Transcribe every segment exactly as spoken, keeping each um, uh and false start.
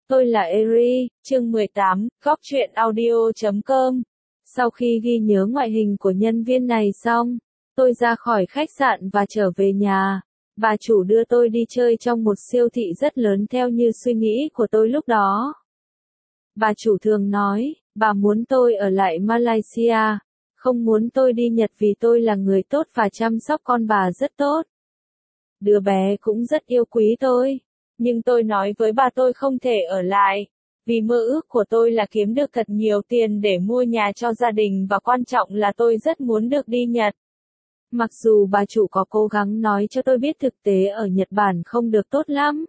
Tôi là Eri, chương mười tám, góc truyện audio chấm com. Sau khi ghi nhớ ngoại hình của nhân viên này xong, tôi ra khỏi khách sạn và trở về nhà. Bà chủ đưa tôi đi chơi trong một siêu thị rất lớn theo như suy nghĩ của tôi lúc đó. Bà chủ thường nói, bà muốn tôi ở lại Malaysia, không muốn tôi đi Nhật vì tôi là người tốt và chăm sóc con bà rất tốt. Đứa bé cũng rất yêu quý tôi. Nhưng tôi nói với bà tôi không thể ở lại, vì mơ ước của tôi là kiếm được thật nhiều tiền để mua nhà cho gia đình và quan trọng là tôi rất muốn được đi Nhật. Mặc dù bà chủ có cố gắng nói cho tôi biết thực tế ở Nhật Bản không được tốt lắm.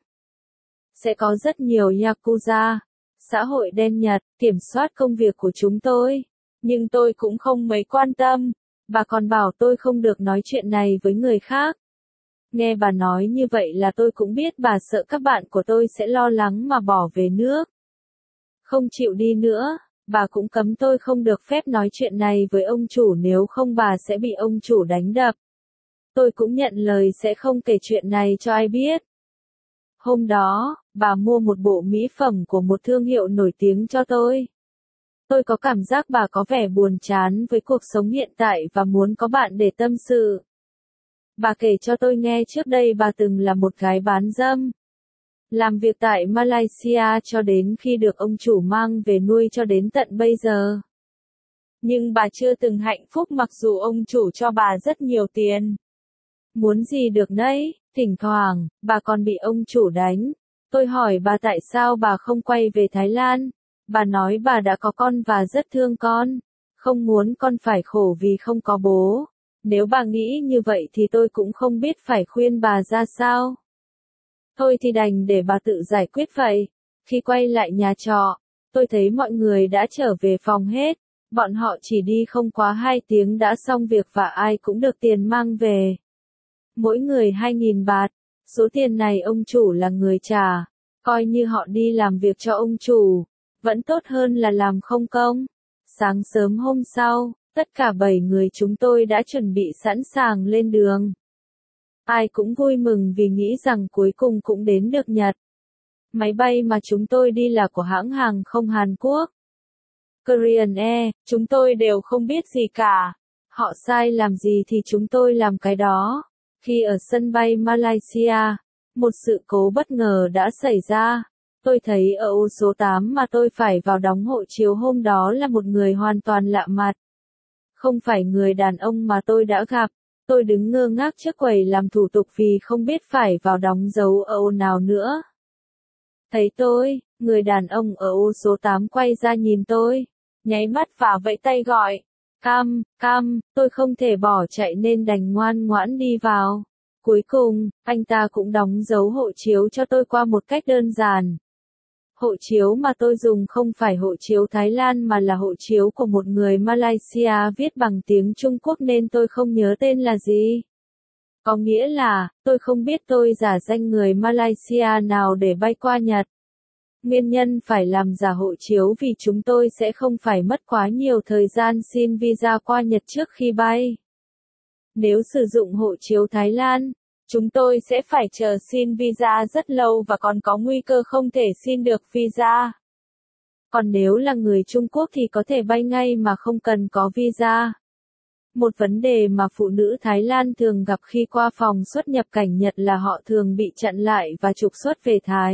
Sẽ có rất nhiều Yakuza, xã hội đen Nhật, kiểm soát công việc của chúng tôi. Nhưng tôi cũng không mấy quan tâm, bà còn bảo tôi không được nói chuyện này với người khác. Nghe bà nói như vậy là tôi cũng biết bà sợ các bạn của tôi sẽ lo lắng mà bỏ về nước. Không chịu đi nữa, bà cũng cấm tôi không được phép nói chuyện này với ông chủ nếu không bà sẽ bị ông chủ đánh đập. Tôi cũng nhận lời sẽ không kể chuyện này cho ai biết. Hôm đó, bà mua một bộ mỹ phẩm của một thương hiệu nổi tiếng cho tôi. Tôi có cảm giác bà có vẻ buồn chán với cuộc sống hiện tại và muốn có bạn để tâm sự. Bà kể cho tôi nghe trước đây bà từng là một gái bán dâm. Làm việc tại Malaysia cho đến khi được ông chủ mang về nuôi cho đến tận bây giờ. Nhưng bà chưa từng hạnh phúc mặc dù ông chủ cho bà rất nhiều tiền. Muốn gì được nấy, thỉnh thoảng, bà còn bị ông chủ đánh. Tôi hỏi bà tại sao bà không quay về Thái Lan. Bà nói bà đã có con và rất thương con. Không muốn con phải khổ vì không có bố. Nếu bà nghĩ như vậy thì tôi cũng không biết phải khuyên bà ra sao. Thôi thì đành để bà tự giải quyết vậy. Khi quay lại nhà trọ, tôi thấy mọi người đã trở về phòng hết. Bọn họ chỉ đi không quá hai tiếng đã xong việc và ai cũng được tiền mang về. Mỗi người hai nghìn baht. Số tiền này ông chủ là người trả. Coi như họ đi làm việc cho ông chủ. Vẫn tốt hơn là làm không công. Sáng sớm hôm sau, tất cả bảy người chúng tôi đã chuẩn bị sẵn sàng lên đường. Ai cũng vui mừng vì nghĩ rằng cuối cùng cũng đến được Nhật. Máy bay mà chúng tôi đi là của hãng hàng không Hàn Quốc. Korean Air, chúng tôi đều không biết gì cả. Họ sai làm gì thì chúng tôi làm cái đó. Khi ở sân bay Malaysia, một sự cố bất ngờ đã xảy ra. Tôi thấy ở ô số tám mà tôi phải vào đóng hộ chiếu hôm đó là một người hoàn toàn lạ mặt. Không phải người đàn ông mà tôi đã gặp. Tôi đứng ngơ ngác trước quầy làm thủ tục vì không biết phải vào đóng dấu ở ô nào nữa. Thấy tôi, người đàn ông ở ô số tám quay ra nhìn tôi, nháy mắt và vẫy tay gọi. Cam, cam, tôi không thể bỏ chạy nên đành ngoan ngoãn đi vào. Cuối cùng, anh ta cũng đóng dấu hộ chiếu cho tôi qua một cách đơn giản. Hộ chiếu mà tôi dùng không phải hộ chiếu Thái Lan mà là hộ chiếu của một người Malaysia viết bằng tiếng Trung Quốc nên tôi không nhớ tên là gì. Có nghĩa là, tôi không biết tôi giả danh người Malaysia nào để bay qua Nhật. Nguyên nhân phải làm giả hộ chiếu vì chúng tôi sẽ không phải mất quá nhiều thời gian xin visa qua Nhật trước khi bay. Nếu sử dụng hộ chiếu Thái Lan, chúng tôi sẽ phải chờ xin visa rất lâu và còn có nguy cơ không thể xin được visa. Còn nếu là người Trung Quốc thì có thể bay ngay mà không cần có visa. Một vấn đề mà phụ nữ Thái Lan thường gặp khi qua phòng xuất nhập cảnh Nhật là họ thường bị chặn lại và trục xuất về Thái.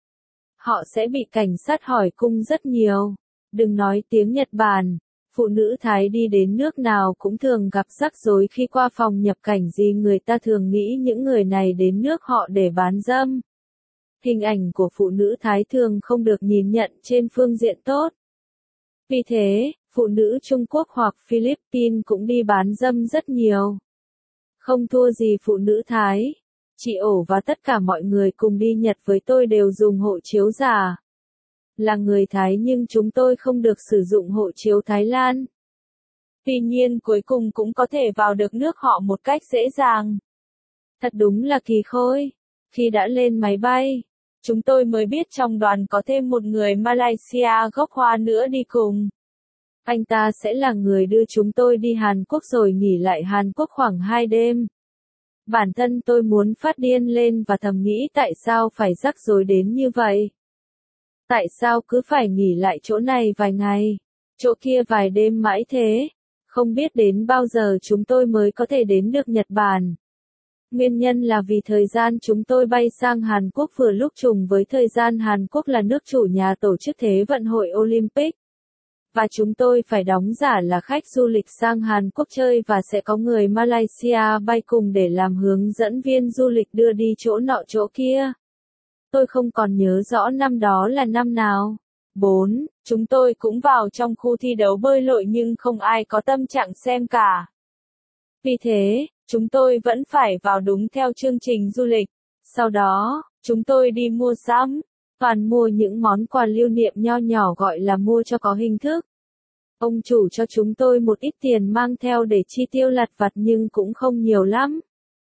Họ sẽ bị cảnh sát hỏi cung rất nhiều. Đừng nói tiếng Nhật Bản. Phụ nữ Thái đi đến nước nào cũng thường gặp rắc rối khi qua phòng nhập cảnh gì người ta thường nghĩ những người này đến nước họ để bán dâm. Hình ảnh của phụ nữ Thái thường không được nhìn nhận trên phương diện tốt. Vì thế, phụ nữ Trung Quốc hoặc Philippines cũng đi bán dâm rất nhiều. Không thua gì phụ nữ Thái. Chị Ổ và tất cả mọi người cùng đi Nhật với tôi đều dùng hộ chiếu giả. Là người Thái nhưng chúng tôi không được sử dụng hộ chiếu Thái Lan. Tuy nhiên cuối cùng cũng có thể vào được nước họ một cách dễ dàng. Thật đúng là kỳ khôi. Khi đã lên máy bay, chúng tôi mới biết trong đoàn có thêm một người Malaysia gốc Hoa nữa đi cùng. Anh ta sẽ là người đưa chúng tôi đi Hàn Quốc rồi nghỉ lại Hàn Quốc khoảng hai đêm. Bản thân tôi muốn phát điên lên và thầm nghĩ tại sao phải rắc rối đến như vậy. Tại sao cứ phải nghỉ lại chỗ này vài ngày, chỗ kia vài đêm mãi thế? Không biết đến bao giờ chúng tôi mới có thể đến được Nhật Bản. Nguyên nhân là vì thời gian chúng tôi bay sang Hàn Quốc vừa lúc trùng với thời gian Hàn Quốc là nước chủ nhà tổ chức Thế vận hội Olympic. Và chúng tôi phải đóng giả là khách du lịch sang Hàn Quốc chơi và sẽ có người Malaysia bay cùng để làm hướng dẫn viên du lịch đưa đi chỗ nọ chỗ kia. Tôi không còn nhớ rõ năm đó là năm nào. bốn. Chúng tôi cũng vào trong khu thi đấu bơi lội nhưng không ai có tâm trạng xem cả. Vì thế, chúng tôi vẫn phải vào đúng theo chương trình du lịch. Sau đó, chúng tôi đi mua sắm, toàn mua những món quà lưu niệm nho nhỏ gọi là mua cho có hình thức. Ông chủ cho chúng tôi một ít tiền mang theo để chi tiêu lặt vặt nhưng cũng không nhiều lắm.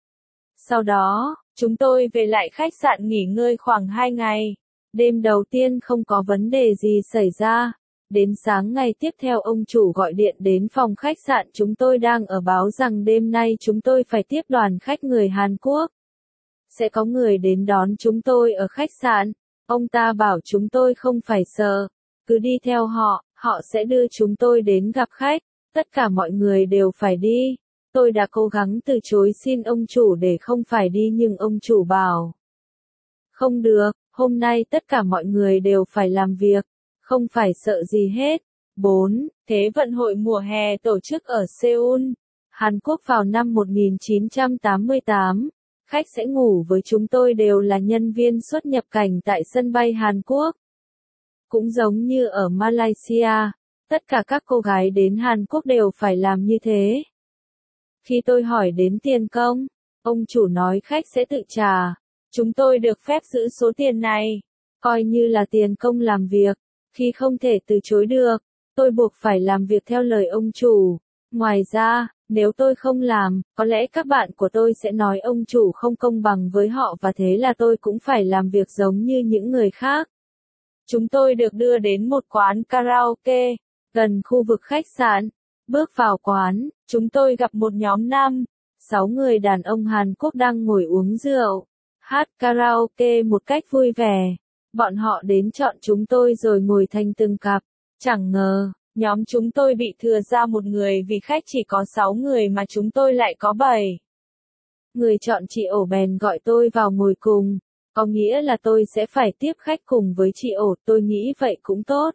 Sau đó, chúng tôi về lại khách sạn nghỉ ngơi khoảng hai ngày. Đêm đầu tiên không có vấn đề gì xảy ra. Đến sáng ngày tiếp theo ông chủ gọi điện đến phòng khách sạn chúng tôi đang ở báo rằng đêm nay chúng tôi phải tiếp đoàn khách người Hàn Quốc. Sẽ có người đến đón chúng tôi ở khách sạn. Ông ta bảo chúng tôi không phải sợ, cứ đi theo họ, họ sẽ đưa chúng tôi đến gặp khách. Tất cả mọi người đều phải đi. Tôi đã cố gắng từ chối xin ông chủ để không phải đi nhưng ông chủ bảo. Không được, hôm nay tất cả mọi người đều phải làm việc, không phải sợ gì hết. bốn. Thế vận hội mùa hè tổ chức ở Seoul, Hàn Quốc vào năm một nghìn chín trăm tám mươi tám. Khách sẽ ngủ với chúng tôi đều là nhân viên xuất nhập cảnh tại sân bay Hàn Quốc. Cũng giống như ở Malaysia, tất cả các cô gái đến Hàn Quốc đều phải làm như thế. Khi tôi hỏi đến tiền công, ông chủ nói khách sẽ tự trả. Chúng tôi được phép giữ số tiền này, coi như là tiền công làm việc. Khi không thể từ chối được, tôi buộc phải làm việc theo lời ông chủ. Ngoài ra, nếu tôi không làm, có lẽ các bạn của tôi sẽ nói ông chủ không công bằng với họ và thế là tôi cũng phải làm việc giống như những người khác. Chúng tôi được đưa đến một quán karaoke, gần khu vực khách sạn. Bước vào quán, chúng tôi gặp một nhóm năm, sáu người đàn ông Hàn Quốc đang ngồi uống rượu, hát karaoke một cách vui vẻ. Bọn họ đến chọn chúng tôi rồi ngồi thành từng cặp. Chẳng ngờ, nhóm chúng tôi bị thừa ra một người vì khách chỉ có sáu người mà chúng tôi lại có bảy. Người chọn chị ổ bèn gọi tôi vào ngồi cùng. Có nghĩa là tôi sẽ phải tiếp khách cùng với chị ổ, tôi nghĩ vậy cũng tốt.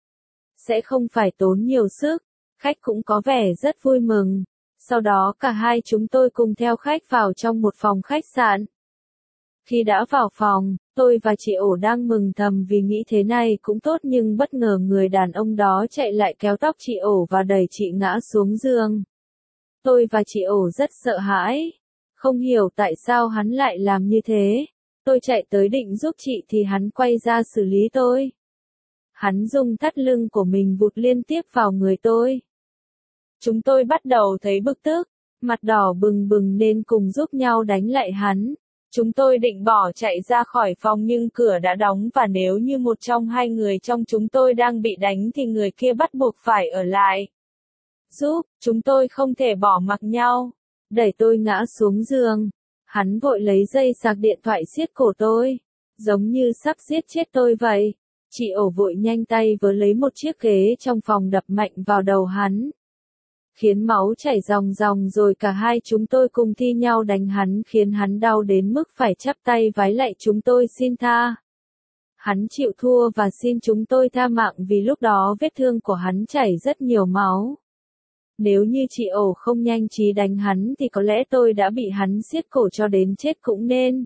Sẽ không phải tốn nhiều sức. Khách cũng có vẻ rất vui mừng. Sau đó cả hai chúng tôi cùng theo khách vào trong một phòng khách sạn. Khi đã vào phòng, tôi và chị ổ đang mừng thầm vì nghĩ thế này cũng tốt nhưng bất ngờ người đàn ông đó chạy lại kéo tóc chị ổ và đẩy chị ngã xuống giường. Tôi và chị ổ rất sợ hãi. Không hiểu tại sao hắn lại làm như thế. Tôi chạy tới định giúp chị thì hắn quay ra xử lý tôi. Hắn dùng thắt lưng của mình vụt liên tiếp vào người tôi. Chúng tôi bắt đầu thấy bực tức, mặt đỏ bừng bừng nên cùng giúp nhau đánh lại hắn. Chúng tôi định bỏ chạy ra khỏi phòng nhưng cửa đã đóng và nếu như một trong hai người trong chúng tôi đang bị đánh thì người kia bắt buộc phải ở lại. Giúp, chúng tôi không thể bỏ mặc nhau. Đẩy tôi ngã xuống giường. Hắn vội lấy dây sạc điện thoại siết cổ tôi, giống như sắp giết chết tôi vậy. Chị ổ vội nhanh tay vớ lấy một chiếc ghế trong phòng đập mạnh vào đầu hắn. Khiến máu chảy ròng ròng rồi cả hai chúng tôi cùng thi nhau đánh hắn khiến hắn đau đến mức phải chắp tay vái lạy chúng tôi xin tha. Hắn chịu thua và xin chúng tôi tha mạng vì lúc đó vết thương của hắn chảy rất nhiều máu. Nếu như chị ổ không nhanh trí đánh hắn thì có lẽ tôi đã bị hắn siết cổ cho đến chết cũng nên.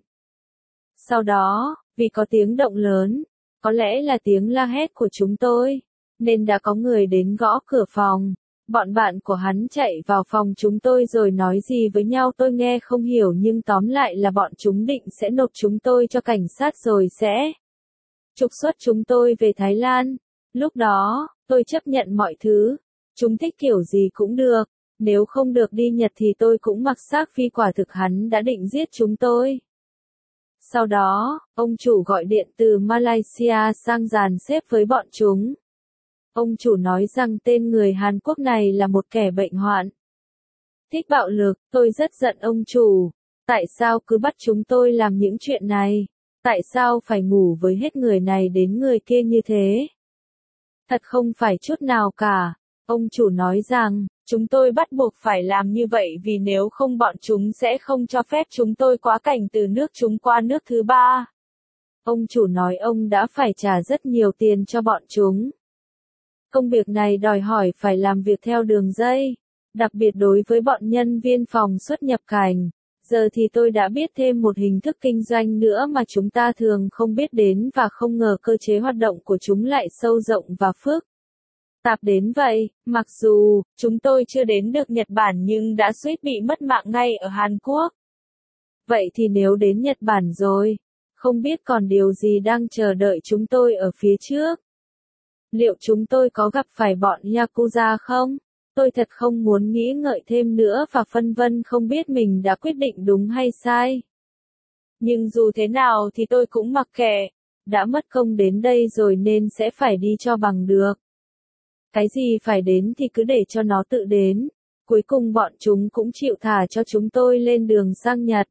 Sau đó, vì có tiếng động lớn, có lẽ là tiếng la hét của chúng tôi, nên đã có người đến gõ cửa phòng. Bọn bạn của hắn chạy vào phòng chúng tôi rồi nói gì với nhau tôi nghe không hiểu nhưng tóm lại là bọn chúng định sẽ nộp chúng tôi cho cảnh sát rồi sẽ trục xuất chúng tôi về Thái Lan. Lúc đó, tôi chấp nhận mọi thứ. Chúng thích kiểu gì cũng được. Nếu không được đi Nhật thì tôi cũng mặc xác vì quả thực hắn đã định giết chúng tôi. Sau đó, ông chủ gọi điện từ Malaysia sang dàn xếp với bọn chúng. Ông chủ nói rằng tên người Hàn Quốc này là một kẻ bệnh hoạn. Thích bạo lực, tôi rất giận ông chủ. Tại sao cứ bắt chúng tôi làm những chuyện này? Tại sao phải ngủ với hết người này đến người kia như thế? Thật không phải chút nào cả. Ông chủ nói rằng, chúng tôi bắt buộc phải làm như vậy vì nếu không bọn chúng sẽ không cho phép chúng tôi quá cảnh từ nước chúng qua nước thứ ba. Ông chủ nói ông đã phải trả rất nhiều tiền cho bọn chúng. Công việc này đòi hỏi phải làm việc theo đường dây, đặc biệt đối với bọn nhân viên phòng xuất nhập cảnh. Giờ thì tôi đã biết thêm một hình thức kinh doanh nữa mà chúng ta thường không biết đến và không ngờ cơ chế hoạt động của chúng lại sâu rộng và phức tạp đến vậy. Mặc dù chúng tôi chưa đến được Nhật Bản nhưng đã suýt bị mất mạng ngay ở Hàn Quốc. Vậy thì nếu đến Nhật Bản rồi, không biết còn điều gì đang chờ đợi chúng tôi ở phía trước? Liệu chúng tôi có gặp phải bọn Yakuza không? Tôi thật không muốn nghĩ ngợi thêm nữa và phân vân không biết mình đã quyết định đúng hay sai. Nhưng dù thế nào thì tôi cũng mặc kệ. Đã mất công đến đây rồi nên sẽ phải đi cho bằng được. Cái gì phải đến thì cứ để cho nó tự đến. Cuối cùng bọn chúng cũng chịu thả cho chúng tôi lên đường sang Nhật.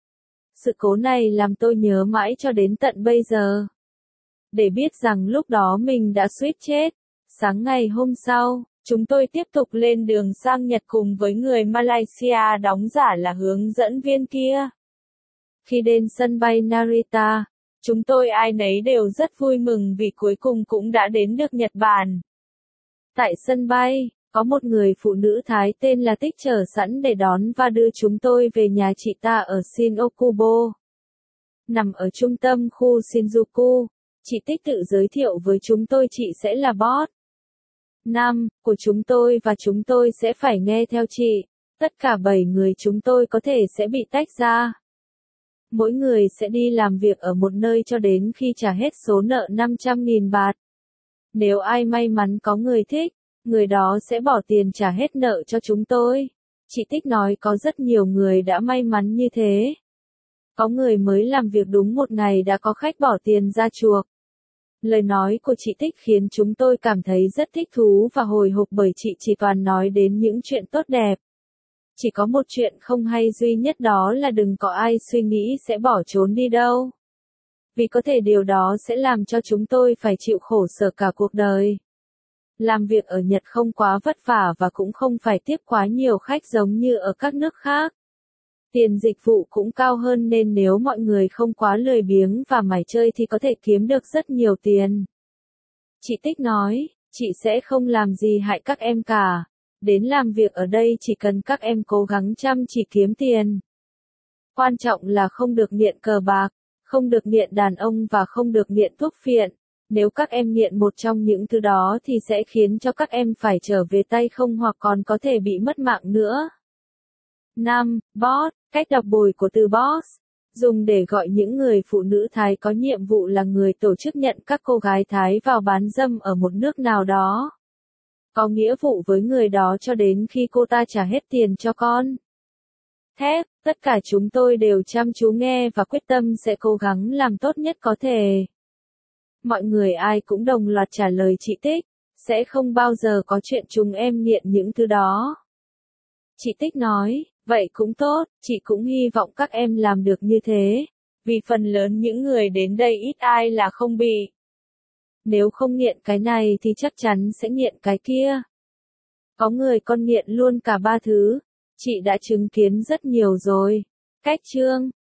Sự cố này làm tôi nhớ mãi cho đến tận bây giờ. Để biết rằng lúc đó mình đã suýt chết. Sáng ngày hôm sau, chúng tôi tiếp tục lên đường sang Nhật cùng với người Malaysia đóng giả là hướng dẫn viên kia. Khi đến sân bay Narita, chúng tôi ai nấy đều rất vui mừng vì cuối cùng cũng đã đến được Nhật Bản. Tại sân bay, có một người phụ nữ Thái tên là Tích chờ sẵn để đón và đưa chúng tôi về nhà chị ta ở Shin-Okubo. Nằm ở trung tâm khu Shinjuku, chị Tích tự giới thiệu với chúng tôi chị sẽ là boss năm của chúng tôi và chúng tôi sẽ phải nghe theo chị. Tất cả bảy người chúng tôi có thể sẽ bị tách ra. Mỗi người sẽ đi làm việc ở một nơi cho đến khi trả hết số nợ năm trăm nghìn bạt. Nếu ai may mắn có người thích, người đó sẽ bỏ tiền trả hết nợ cho chúng tôi. Chị Tích nói có rất nhiều người đã may mắn như thế. Có người mới làm việc đúng một ngày đã có khách bỏ tiền ra chuộc. Lời nói của chị Tích khiến chúng tôi cảm thấy rất thích thú và hồi hộp bởi chị chỉ toàn nói đến những chuyện tốt đẹp. Chỉ có một chuyện không hay duy nhất đó là đừng có ai suy nghĩ sẽ bỏ trốn đi đâu. Vì có thể điều đó sẽ làm cho chúng tôi phải chịu khổ sở cả cuộc đời. Làm việc ở Nhật không quá vất vả và cũng không phải tiếp quá nhiều khách giống như ở các nước khác. Tiền dịch vụ cũng cao hơn nên nếu mọi người không quá lười biếng và mải chơi thì có thể kiếm được rất nhiều tiền. Chị Tích nói, chị sẽ không làm gì hại các em cả. Đến làm việc ở đây chỉ cần các em cố gắng chăm chỉ kiếm tiền. Quan trọng là không được nghiện cờ bạc, không được nghiện đàn ông và không được nghiện thuốc phiện. Nếu các em nghiện một trong những thứ đó thì sẽ khiến cho các em phải trở về tay không hoặc còn có thể bị mất mạng nữa. năm. Boss, cách đọc bồi của từ boss, dùng để gọi những người phụ nữ Thái có nhiệm vụ là người tổ chức nhận các cô gái Thái vào bán dâm ở một nước nào đó. Có nghĩa vụ với người đó cho đến khi cô ta trả hết tiền cho con. Thép, tất cả chúng tôi đều chăm chú nghe và quyết tâm sẽ cố gắng làm tốt nhất có thể. Mọi người ai cũng đồng loạt trả lời chị Tích, sẽ không bao giờ có chuyện chúng em nghiện những thứ đó. Chị Tích nói, vậy cũng tốt, chị cũng hy vọng các em làm được như thế, vì phần lớn những người đến đây ít ai là không bị. Nếu không nghiện cái này thì chắc chắn sẽ nghiện cái kia. Có người con nghiện luôn cả ba thứ, chị đã chứng kiến rất nhiều rồi. Cách chương